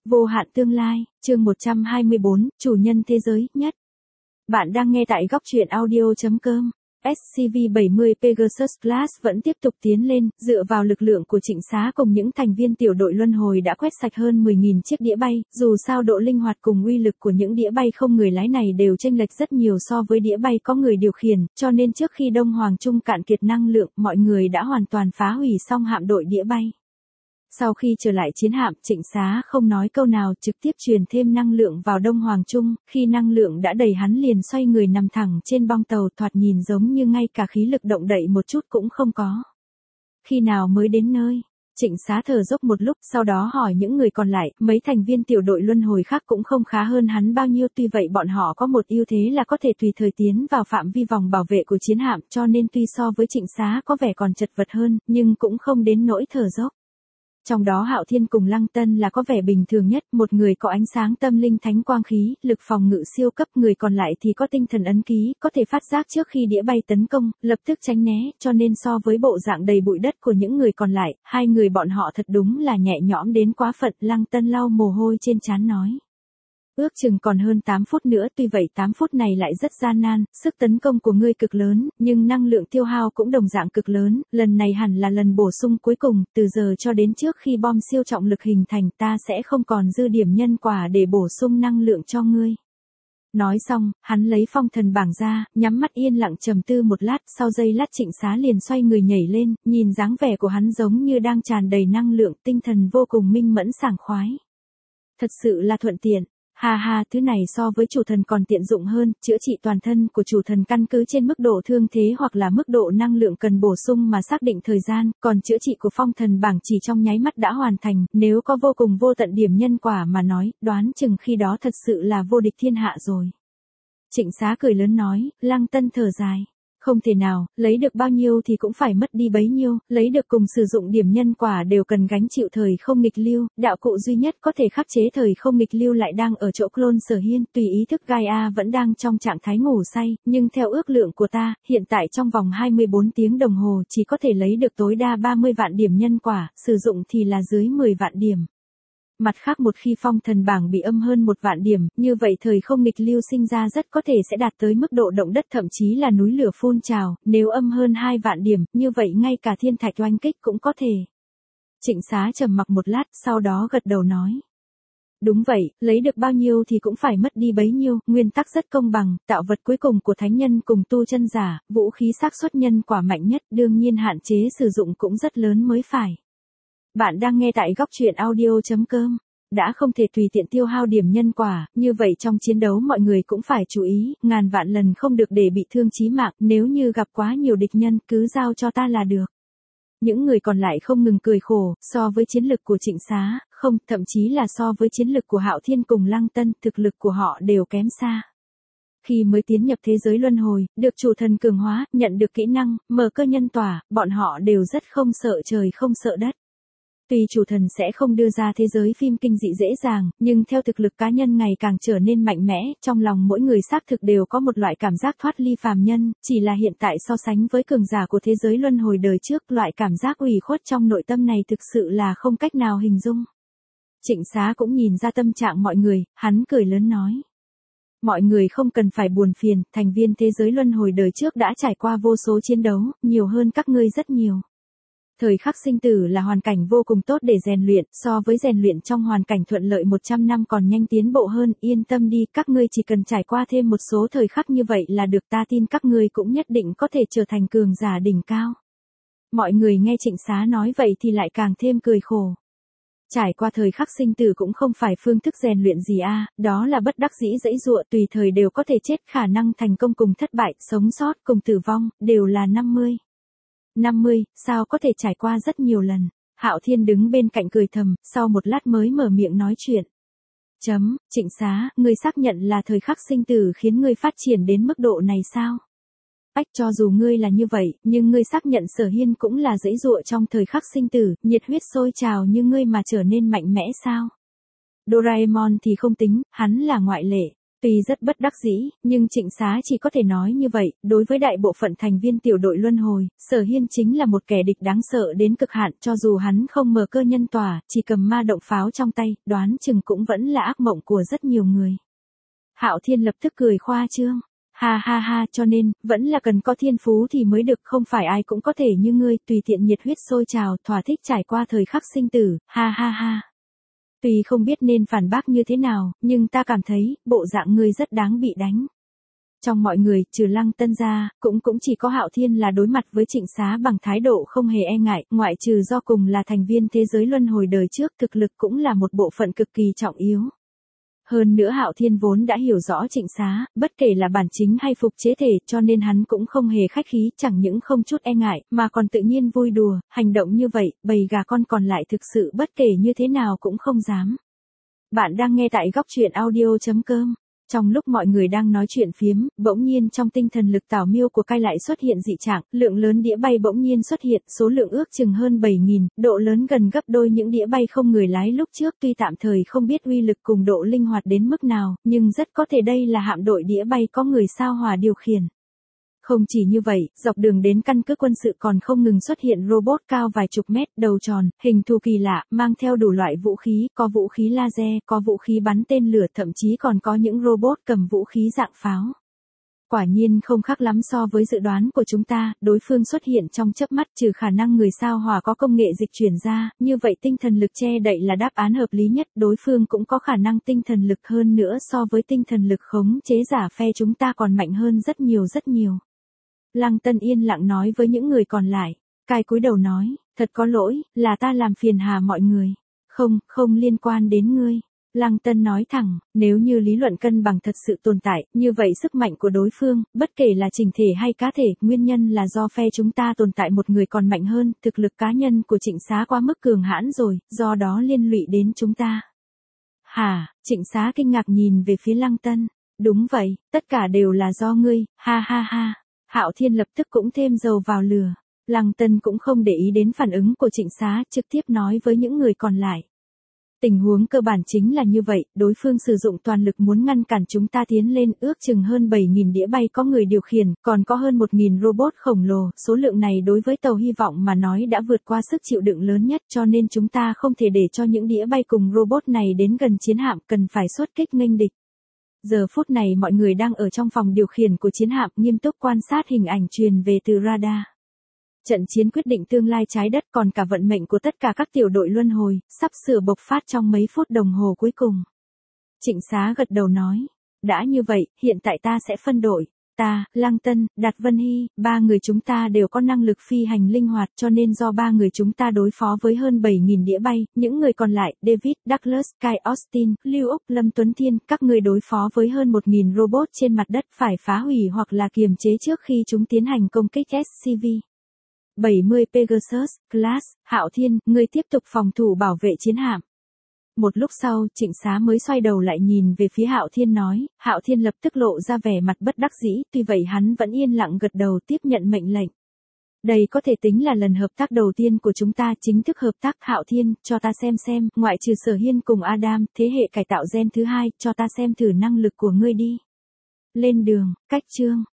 Vô hạn tương lai, chương 124, chủ nhân thế giới, nhất. Bạn đang nghe tại góc truyện audio.com. SCV-70 Pegasus Class vẫn tiếp tục tiến lên, dựa vào lực lượng của Trịnh Xá cùng những thành viên tiểu đội luân hồi đã quét sạch hơn 10.000 chiếc đĩa bay, dù sao độ linh hoạt cùng uy lực của những đĩa bay không người lái này đều chênh lệch rất nhiều so với đĩa bay có người điều khiển, cho nên trước khi Đông Hoàng Trung cạn kiệt năng lượng, mọi người đã hoàn toàn phá hủy xong hạm đội đĩa bay. Sau khi trở lại chiến hạm, Trịnh Xá không nói câu nào, trực tiếp truyền thêm năng lượng vào Đông Hoàng Trung, khi năng lượng đã đầy hắn liền xoay người nằm thẳng trên bong tàu, thoạt nhìn giống như ngay cả khí lực động đậy một chút cũng không có. Khi nào mới đến nơi? Trịnh Xá thở dốc một lúc, sau đó hỏi những người còn lại, mấy thành viên tiểu đội luân hồi khác cũng không khá hơn hắn bao nhiêu, tuy vậy bọn họ có một ưu thế là có thể tùy thời tiến vào phạm vi vòng bảo vệ của chiến hạm, cho nên tuy so với Trịnh Xá có vẻ còn chật vật hơn, nhưng cũng không đến nỗi thở dốc. Trong đó Hạo Thiên cùng Lăng Tân là có vẻ bình thường nhất, một người có ánh sáng tâm linh thánh quang khí, lực phòng ngự siêu cấp, người còn lại thì có tinh thần ấn ký, có thể phát giác trước khi đĩa bay tấn công, lập tức tránh né, cho nên so với bộ dạng đầy bụi đất của những người còn lại, hai người bọn họ thật đúng là nhẹ nhõm đến quá phận. Lăng Tân lau mồ hôi trên trán nói. Ước chừng còn hơn 8 phút nữa, tuy vậy 8 phút này lại rất gian nan, sức tấn công của ngươi cực lớn, nhưng năng lượng tiêu hao cũng đồng dạng cực lớn, lần này hẳn là lần bổ sung cuối cùng, từ giờ cho đến trước khi bom siêu trọng lực hình thành ta sẽ không còn dư điểm nhân quả để bổ sung năng lượng cho ngươi. Nói xong, hắn lấy phong thần bảng ra, nhắm mắt yên lặng trầm tư một lát, sau giây lát Trịnh Xá liền xoay người nhảy lên, nhìn dáng vẻ của hắn giống như đang tràn đầy năng lượng, tinh thần vô cùng minh mẫn sảng khoái. Thật sự là thuận tiện. Ha ha, thứ này so với chủ thần còn tiện dụng hơn, chữa trị toàn thân của chủ thần căn cứ trên mức độ thương thế hoặc là mức độ năng lượng cần bổ sung mà xác định thời gian, còn chữa trị của phong thần bảng chỉ trong nháy mắt đã hoàn thành, nếu có vô cùng vô tận điểm nhân quả mà nói, đoán chừng khi đó thật sự là vô địch thiên hạ rồi. Trịnh Xá cười lớn nói, Lăng Tân thở dài. Không thể nào, lấy được bao nhiêu thì cũng phải mất đi bấy nhiêu, lấy được cùng sử dụng điểm nhân quả đều cần gánh chịu thời không nghịch lưu, đạo cụ duy nhất có thể khắc chế thời không nghịch lưu lại đang ở chỗ clone Sở Hiên, tùy ý thức Gaia vẫn đang trong trạng thái ngủ say, nhưng theo ước lượng của ta, hiện tại trong vòng 24 tiếng đồng hồ chỉ có thể lấy được tối đa 30 vạn điểm nhân quả, sử dụng thì là dưới 10 vạn điểm. Mặt khác một khi phong thần bảng bị âm hơn 1 vạn điểm, như vậy thời không nghịch lưu sinh ra rất có thể sẽ đạt tới mức độ động đất thậm chí là núi lửa phun trào, nếu âm hơn 2 vạn điểm, như vậy ngay cả thiên thạch oanh kích cũng có thể. Trịnh Xá trầm mặc một lát, sau đó gật đầu nói. Đúng vậy, lấy được bao nhiêu thì cũng phải mất đi bấy nhiêu, nguyên tắc rất công bằng, tạo vật cuối cùng của thánh nhân cùng tu chân giả, vũ khí xác suất nhân quả mạnh nhất, đương nhiên hạn chế sử dụng cũng rất lớn mới phải. Bạn đang nghe tại góc truyện audio.com. Đã không thể tùy tiện tiêu hao điểm nhân quả, như vậy trong chiến đấu mọi người cũng phải chú ý, ngàn vạn lần không được để bị thương chí mạng, nếu như gặp quá nhiều địch nhân cứ giao cho ta là được. Những người còn lại không ngừng cười khổ, so với chiến lực của Trịnh Xá, không, thậm chí là so với chiến lực của Hạo Thiên cùng Lăng Tân, thực lực của họ đều kém xa. Khi mới tiến nhập thế giới luân hồi, được chủ thần cường hóa, nhận được kỹ năng, mở cơ nhân tỏa, bọn họ đều rất không sợ trời không sợ đất. Tuy chủ thần sẽ không đưa ra thế giới phim kinh dị dễ dàng, nhưng theo thực lực cá nhân ngày càng trở nên mạnh mẽ, trong lòng mỗi người xác thực đều có một loại cảm giác thoát ly phàm nhân, chỉ là hiện tại so sánh với cường giả của thế giới luân hồi đời trước, loại cảm giác ủy khuất trong nội tâm này thực sự là không cách nào hình dung. Trịnh Xá cũng nhìn ra tâm trạng mọi người, hắn cười lớn nói. Mọi người không cần phải buồn phiền, thành viên thế giới luân hồi đời trước đã trải qua vô số chiến đấu, nhiều hơn các ngươi rất nhiều. Thời khắc sinh tử là hoàn cảnh vô cùng tốt để rèn luyện, so với rèn luyện trong hoàn cảnh thuận lợi 100 năm còn nhanh tiến bộ hơn, yên tâm đi, các ngươi chỉ cần trải qua thêm một số thời khắc như vậy là được, ta tin các ngươi cũng nhất định có thể trở thành cường giả đỉnh cao. Mọi người nghe Trịnh Xá nói vậy thì lại càng thêm cười khổ. Trải qua thời khắc sinh tử cũng không phải phương thức rèn luyện gì đó là bất đắc dĩ giãy giụa, tùy thời đều có thể chết, khả năng thành công cùng thất bại, sống sót cùng tử vong, đều là 50. 50, sao có thể trải qua rất nhiều lần. Hạo Thiên đứng bên cạnh cười thầm, sau một lát mới mở miệng nói chuyện. Trịnh Xá, ngươi xác nhận là thời khắc sinh tử khiến ngươi phát triển đến mức độ này sao? Cho dù ngươi là như vậy, nhưng ngươi xác nhận Sở Hiên cũng là giãy giụa trong thời khắc sinh tử, nhiệt huyết sôi trào như ngươi mà trở nên mạnh mẽ sao? Doraemon thì không tính, hắn là ngoại lệ. Tuy rất bất đắc dĩ, nhưng Trịnh Xá chỉ có thể nói như vậy, đối với đại bộ phận thành viên tiểu đội luân hồi, Sở Hiên chính là một kẻ địch đáng sợ đến cực hạn, cho dù hắn không mở cơ nhân tỏa, chỉ cầm ma động pháo trong tay, đoán chừng cũng vẫn là ác mộng của rất nhiều người. Hạo Thiên lập tức cười khoa trương. Ha ha ha, cho nên, vẫn là cần có thiên phú thì mới được, không phải ai cũng có thể như ngươi, tùy tiện nhiệt huyết sôi trào, thỏa thích trải qua thời khắc sinh tử, ha ha ha. Tuy không biết nên phản bác như thế nào, nhưng ta cảm thấy, bộ dạng ngươi rất đáng bị đánh. Trong mọi người, trừ Lăng Tân ra, cũng chỉ có Hạo Thiên là đối mặt với Trịnh Xá bằng thái độ không hề e ngại, ngoại trừ do cùng là thành viên thế giới luân hồi đời trước, thực lực cũng là một bộ phận cực kỳ trọng yếu. Hơn nữa Hạo Thiên vốn đã hiểu rõ Trịnh Xá, bất kể là bản chính hay phục chế thể, cho nên hắn cũng không hề khách khí, chẳng những không chút e ngại, mà còn tự nhiên vui đùa, hành động như vậy, bầy gà con còn lại thực sự bất kể như thế nào cũng không dám. Bạn đang nghe tại góc truyện audio.com. Trong lúc mọi người đang nói chuyện phiếm, bỗng nhiên trong tinh thần lực Tảo Miêu của cai lại xuất hiện dị trạng, lượng lớn đĩa bay bỗng nhiên xuất hiện, số lượng ước chừng hơn 7.000, độ lớn gần gấp đôi những đĩa bay không người lái lúc trước, tuy tạm thời không biết uy lực cùng độ linh hoạt đến mức nào, nhưng rất có thể đây là hạm đội đĩa bay có người sao Hỏa điều khiển. Không chỉ như vậy, dọc đường đến căn cứ quân sự còn không ngừng xuất hiện robot cao vài chục mét, đầu tròn, hình thù kỳ lạ, mang theo đủ loại vũ khí, có vũ khí laser, có vũ khí bắn tên lửa, thậm chí còn có những robot cầm vũ khí dạng pháo. Quả nhiên không khác lắm so với dự đoán của chúng ta, đối phương xuất hiện trong chớp mắt, trừ khả năng người sao Hỏa có công nghệ dịch chuyển ra, như vậy tinh thần lực che đậy là đáp án hợp lý nhất, đối phương cũng có khả năng tinh thần lực hơn nữa so với tinh thần lực khống chế giả phe chúng ta còn mạnh hơn rất nhiều rất nhiều. Lăng Tân yên lặng nói với những người còn lại. Cai cúi đầu nói, thật có lỗi, là ta làm phiền hà mọi người. Không liên quan đến ngươi. Lăng Tân nói thẳng, nếu như lý luận cân bằng thật sự tồn tại, như vậy sức mạnh của đối phương, bất kể là chỉnh thể hay cá thể, nguyên nhân là do phe chúng ta tồn tại một người còn mạnh hơn, thực lực cá nhân của Trịnh Xá quá mức cường hãn rồi, do đó liên lụy đến chúng ta. Hả, Trịnh Xá kinh ngạc nhìn về phía Lăng Tân. Đúng vậy, tất cả đều là do ngươi, ha ha ha. Hạo Thiên lập tức cũng thêm dầu vào lửa. Lăng Tân cũng không để ý đến phản ứng của Trịnh Xá, trực tiếp nói với những người còn lại. Tình huống cơ bản chính là như vậy, đối phương sử dụng toàn lực muốn ngăn cản chúng ta tiến lên, ước chừng hơn 7.000 đĩa bay có người điều khiển, còn có hơn 1.000 robot khổng lồ, số lượng này đối với tàu hy vọng mà nói đã vượt qua sức chịu đựng lớn nhất, cho nên chúng ta không thể để cho những đĩa bay cùng robot này đến gần chiến hạm, cần phải xuất kích nghênh địch. Giờ phút này mọi người đang ở trong phòng điều khiển của chiến hạm, nghiêm túc quan sát hình ảnh truyền về từ radar. Trận chiến quyết định tương lai trái đất, còn cả vận mệnh của tất cả các tiểu đội luân hồi, sắp sửa bộc phát trong mấy phút đồng hồ cuối cùng. Trịnh Xá gật đầu nói, đã như vậy, hiện tại ta sẽ phân đội. Ta, Lăng Tân, Đạt Vân Hy, ba người chúng ta đều có năng lực phi hành linh hoạt, cho nên do ba người chúng ta đối phó với hơn 7.000 đĩa bay, những người còn lại, David, Douglas, Kai Austin, Lưu Úc, Lâm Tuấn Thiên, các người đối phó với hơn 1.000 robot trên mặt đất, phải phá hủy hoặc là kiềm chế trước khi chúng tiến hành công kích SCV. 70 Pegasus, Class, Hạo Thiên, người tiếp tục phòng thủ bảo vệ chiến hạm. Một lúc sau, Trịnh Xá mới xoay đầu lại nhìn về phía Hạo Thiên nói, Hạo Thiên lập tức lộ ra vẻ mặt bất đắc dĩ, tuy vậy hắn vẫn yên lặng gật đầu tiếp nhận mệnh lệnh. Đây có thể tính là lần hợp tác đầu tiên của chúng ta, chính thức hợp tác. Hạo Thiên, cho ta xem, ngoại trừ Sở Hiên cùng Adam, thế hệ cải tạo gen thứ hai, cho ta xem thử năng lực của ngươi đi. Lên đường, cách chương.